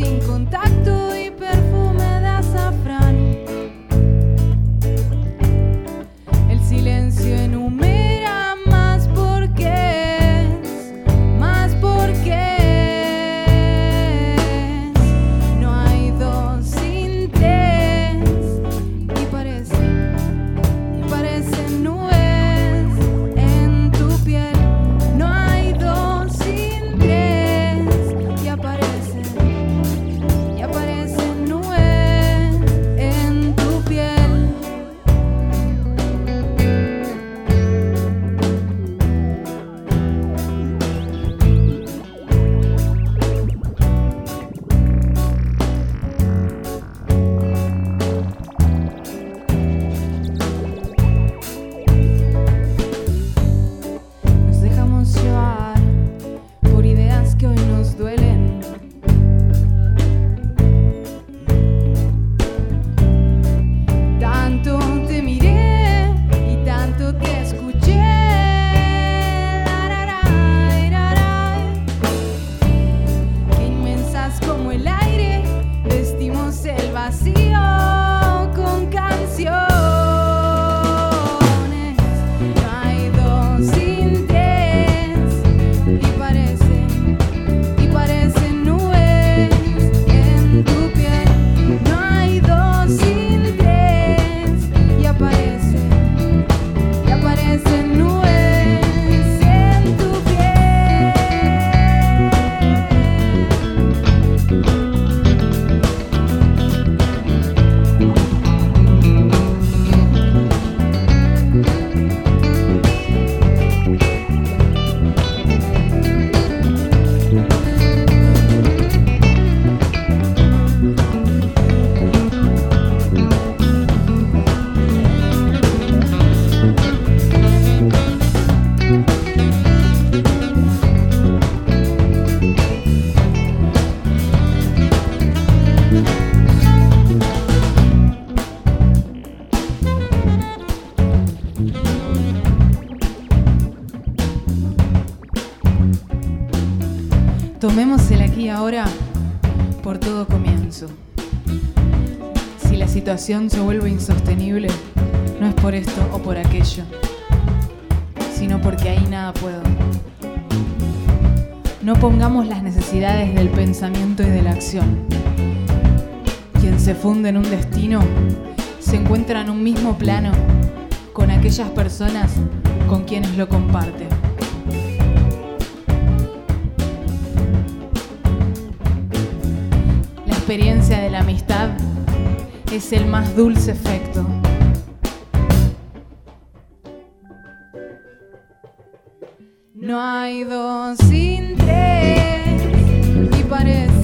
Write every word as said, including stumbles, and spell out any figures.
sin contacto y perfume de azafrán. El silencio enumera más porqués, más porqués. No hay dos sin tres y parecen, y parecen nubes en tu piel. No hay dos sin tres y aparecen, y aparecen nubes en tu piel. Nos dejamos llevar por ideas que hoy nos duelen. Tanto te miré y tanto te escuché. Lararay, raray. Que inmensas como el aire vestimos el vacío con canciones. No hay dos sin tres y parecen, y parecen nubes en tu piel. No hay dos sin tres y aparecen, y aparecen nubes en tu piel. Tomemos el aquí y ahora por todo comienzo. Si la situación se vuelve insostenible, no es por esto o por aquello, sino porque ahí nada puedo. No pongamos las necesidades del pensamiento y de la acción. Quien se funde en un destino se encuentra en un mismo plano con aquellas personas con quienes lo comparte. La experiencia de la amistad es el más dulce efecto. No hay dos sin tres y parece